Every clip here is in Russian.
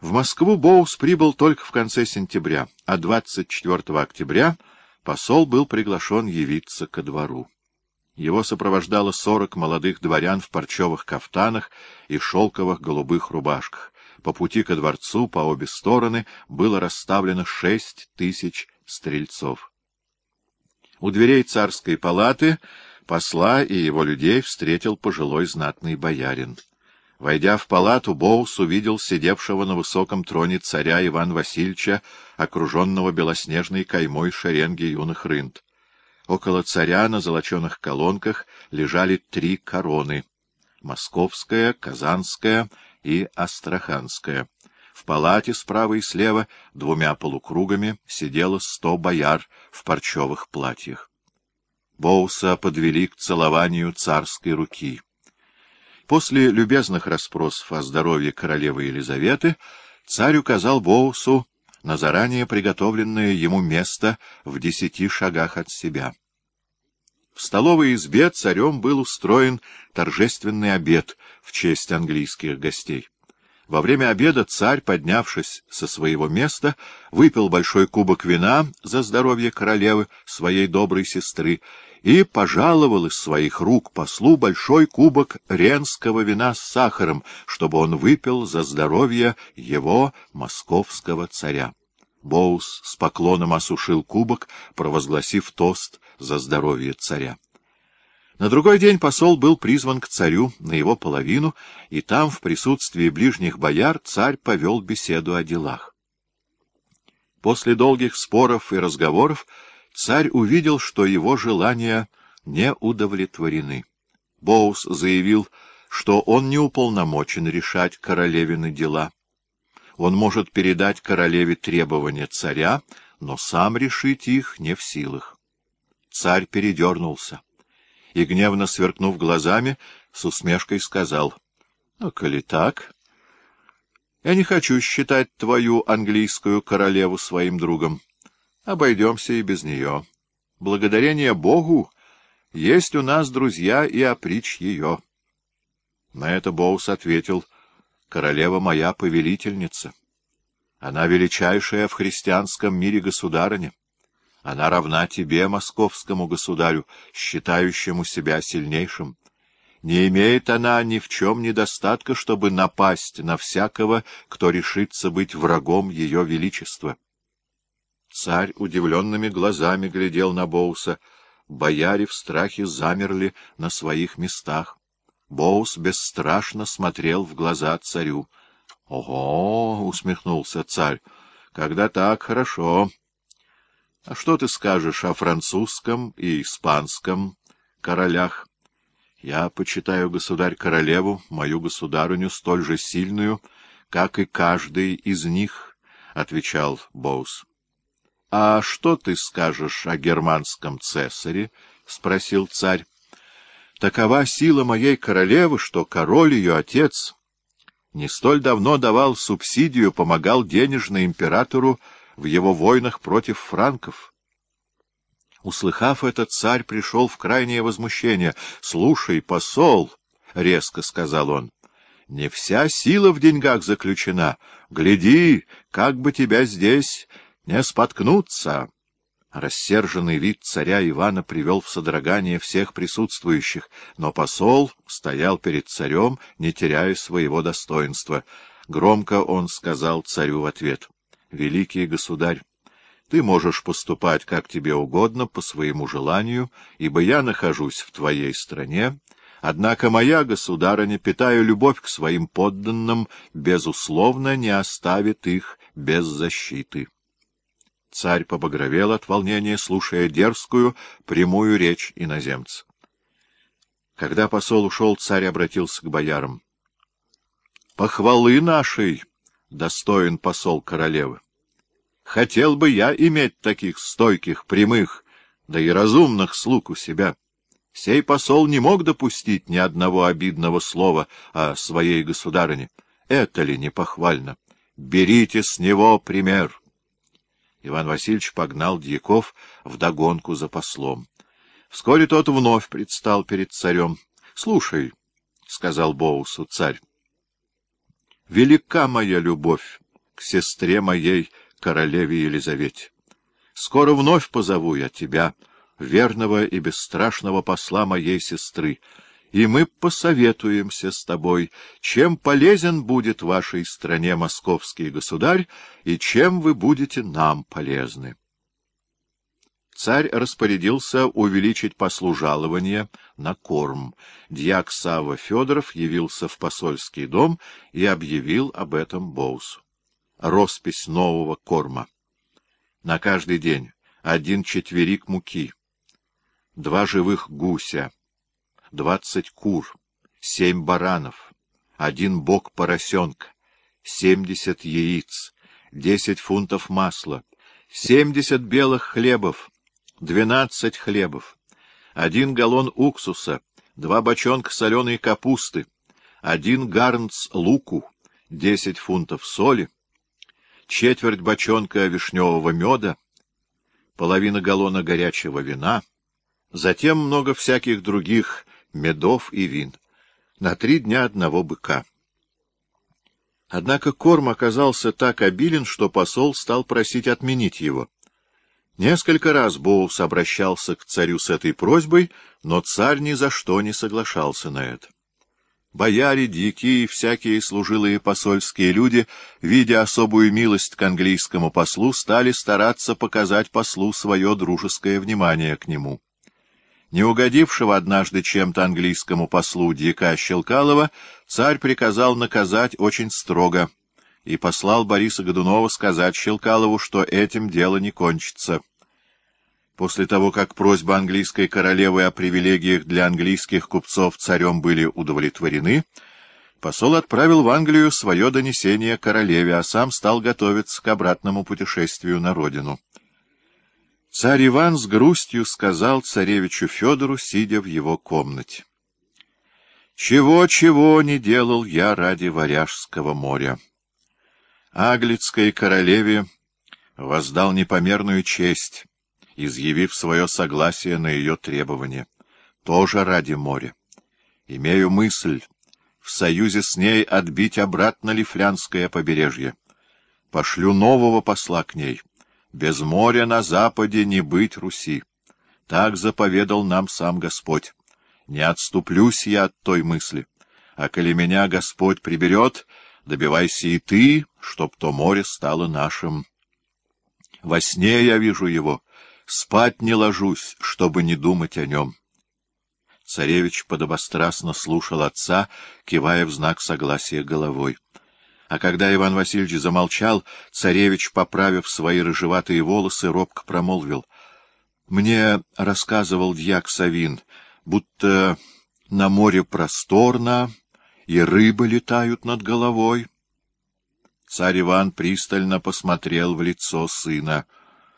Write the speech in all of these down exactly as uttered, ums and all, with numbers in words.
В Москву Боус прибыл только в конце сентября, а двадцать четвёртого октября посол был приглашен явиться ко двору. Его сопровождало сорок молодых дворян в парчевых кафтанах и шелковых голубых рубашках. По пути ко дворцу по обе стороны было расставлено шесть тысяч стрельцов. У дверей царской палаты посла и его людей встретил пожилой знатный боярин. Войдя в палату, Боус увидел сидевшего на высоком троне царя Ивана Васильевича, окруженного белоснежной каймой шеренги юных рынд. Около царя на золоченых колонках лежали три короны — московская, казанская и астраханская. В палате справа и слева двумя полукругами сидело сто бояр в парчевых платьях. Боуса подвели к целованию царской руки. После любезных расспросов о здоровье королевы Елизаветы царь указал Боусу на заранее приготовленное ему место в десяти шагах от себя. В столовой избе царем был устроен торжественный обед в честь английских гостей. Во время обеда царь, поднявшись со своего места, выпил большой кубок вина за здоровье королевы, своей доброй сестры, и пожаловал из своих рук послу большой кубок ренского вина с сахаром, чтобы он выпил за здоровье его московского царя. Боус с поклоном осушил кубок, провозгласив тост за здоровье царя. На другой день посол был призван к царю на его половину, и там, в присутствии ближних бояр, царь повел беседу о делах. После долгих споров и разговоров царь увидел, что его желания не удовлетворены. Боус заявил, что он не уполномочен решать королевины дела. Он может передать королеве требования царя, но сам решить их не в силах. Царь передернулся и, гневно сверкнув глазами, с усмешкой сказал: — Ну, коли так, я не хочу считать твою английскую королеву своим другом. Обойдемся и без нее. Благодарение Богу есть у нас друзья и опричь ее. На это Боус ответил: — Королева моя повелительница. Она величайшая в христианском мире государыня. Она равна тебе, московскому государю, считающему себя сильнейшим. Не имеет она ни в чем недостатка, чтобы напасть на всякого, кто решится быть врагом ее величества. Царь удивленными глазами глядел на Боуса. Бояре в страхе замерли на своих местах. Боус бесстрашно смотрел в глаза царю. — Ого! — усмехнулся царь. — Когда так, хорошо. А что ты скажешь о французском и испанском королях? Я почитаю, государь, королеву, мою государыню, столь же сильную, как и каждый из них, — отвечал Боус. — А что ты скажешь о германском цесаре? — спросил царь. — Такова сила моей королевы, что король ее отец не столь давно давал субсидию, помогал денежно императору в его войнах против франков. Услыхав это, царь пришел в крайнее возмущение. — Слушай, посол, — резко сказал он, — не вся сила в деньгах заключена. Гляди, как бы тебя здесь не споткнуться. Рассерженный вид царя Ивана привел в содрогание всех присутствующих, но посол стоял перед царем, не теряя своего достоинства. Громко он сказал царю в ответ: — Великий государь, ты можешь поступать как тебе угодно, по своему желанию, ибо я нахожусь в твоей стране, однако моя государыня, питая любовь к своим подданным, безусловно не оставит их без защиты. Царь побагровел от волнения, слушая дерзкую, прямую речь иноземца. Когда посол ушел, царь обратился к боярам. — Похвалы нашей достоин посол королевы. Хотел бы я иметь таких стойких, прямых, да и разумных слуг у себя. Сей посол не мог допустить ни одного обидного слова о своей государыне. Это ли не похвально? Берите с него пример. Иван Васильевич погнал дьяков вдогонку за послом. Вскоре тот вновь предстал перед царем. — Слушай, — сказал Боусу царь, — велика моя любовь к сестре моей, королеве Елизавете. Скоро вновь позову я тебя, верного и бесстрашного посла моей сестры, и мы посоветуемся с тобой, чем полезен будет вашей стране московский государь, и чем вы будете нам полезны. Царь распорядился увеличить послу жалование на корм. Дьяк Савва Федоров явился в посольский дом и объявил об этом Боусу. Роспись нового корма. На каждый день один четверик муки, два живых гуся, двадцать кур, семь баранов, один бок поросенка, семьдесят яиц, десять фунтов масла, семьдесят белых хлебов, двенадцать хлебов, один галлон уксуса, два бочонка соленой капусты, один гарнц луку, десять фунтов соли, четверть бочонка вишневого меда, половина галлона горячего вина, затем много всяких других медов и вин, на три дня одного быка. Однако корм оказался так обилен, что посол стал просить отменить его. Несколько раз Боус обращался к царю с этой просьбой, но царь ни за что не соглашался на это. Бояре, дьяки и всякие служилые посольские люди, видя особую милость к английскому послу, стали стараться показать послу свое дружеское внимание к нему. Не угодившего однажды чем-то английскому послу дьяка Щелкалова царь приказал наказать очень строго и послал Бориса Годунова сказать Щелкалову, что этим дело не кончится. После того, как просьбы английской королевы о привилегиях для английских купцов царем были удовлетворены, посол отправил в Англию свое донесение королеве, а сам стал готовиться к обратному путешествию на родину. Царь Иван с грустью сказал царевичу Федору, сидя в его комнате: «Чего-чего не делал я ради Варяжского моря. Аглицкой королеве воздал непомерную честь, изъявив свое согласие на ее требования, тоже ради моря. Имею мысль в союзе с ней отбить обратно Лифлянское побережье. Пошлю нового посла к ней. Без моря на западе не быть Руси. Так заповедал нам сам Господь. Не отступлюсь я от той мысли. А коли меня Господь приберет, добивайся и ты, чтоб то море стало нашим. Во сне я вижу его, спать не ложусь, чтобы не думать о нем». Царевич подобострастно слушал отца, кивая в знак согласия головой. А когда Иван Васильевич замолчал, царевич, поправив свои рыжеватые волосы, робко промолвил: «Мне рассказывал дьяк Савин, будто на море просторно, и рыбы летают над головой». Царь Иван пристально посмотрел в лицо сына.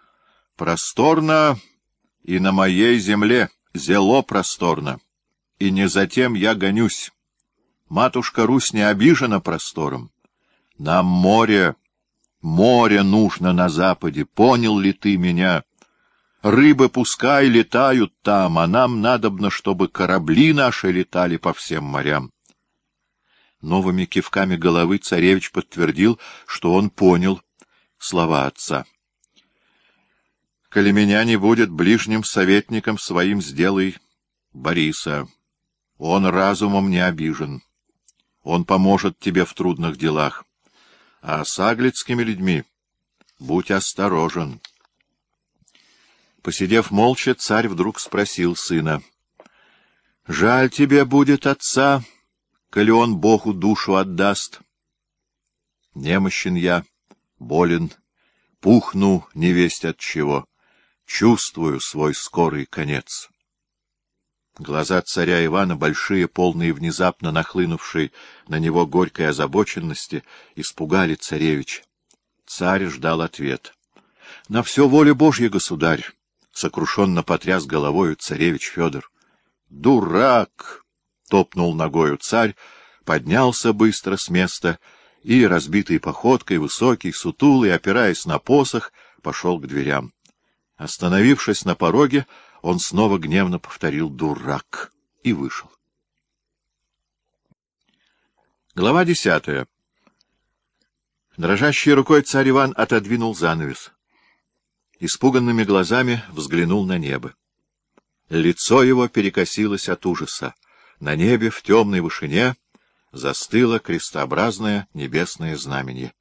«Просторно и на моей земле, зело просторно, и не затем я гонюсь. Матушка Русь не обижена простором. Нам море, море нужно на западе, понял ли ты меня? Рыбы пускай летают там, а нам надобно, чтобы корабли наши летали по всем морям». Новыми кивками головы царевич подтвердил, что он понял слова отца. «Коли меня не будет ближним советником своим, сделай Бориса. Он разумом не обижен. Он поможет тебе в трудных делах. А с аглицкими людьми будь осторожен». Посидев молча, царь вдруг спросил сына: «Жаль тебе будет отца, коли он Богу душу отдаст?» «Немощен я, болен, пухну невесть от чего, чувствую свой скорый конец». Глаза царя Ивана, большие, полные внезапно нахлынувшей на него горькой озабоченности, испугали царевича. Царь ждал ответ. «На все воля Божья, государь!» — сокрушенно потряс головою царевич Федор. «Дурак!» — топнул ногою царь, поднялся быстро с места и, разбитой походкой, высокий, сутулый, опираясь на посох, пошел к дверям. Остановившись на пороге, он снова гневно повторил «дурак» и вышел. Глава десятая. Дрожащей рукой царь Иван отодвинул занавес. Испуганными глазами взглянул на небо. Лицо его перекосилось от ужаса. На небе в темной вышине застыло крестообразное небесное знамение.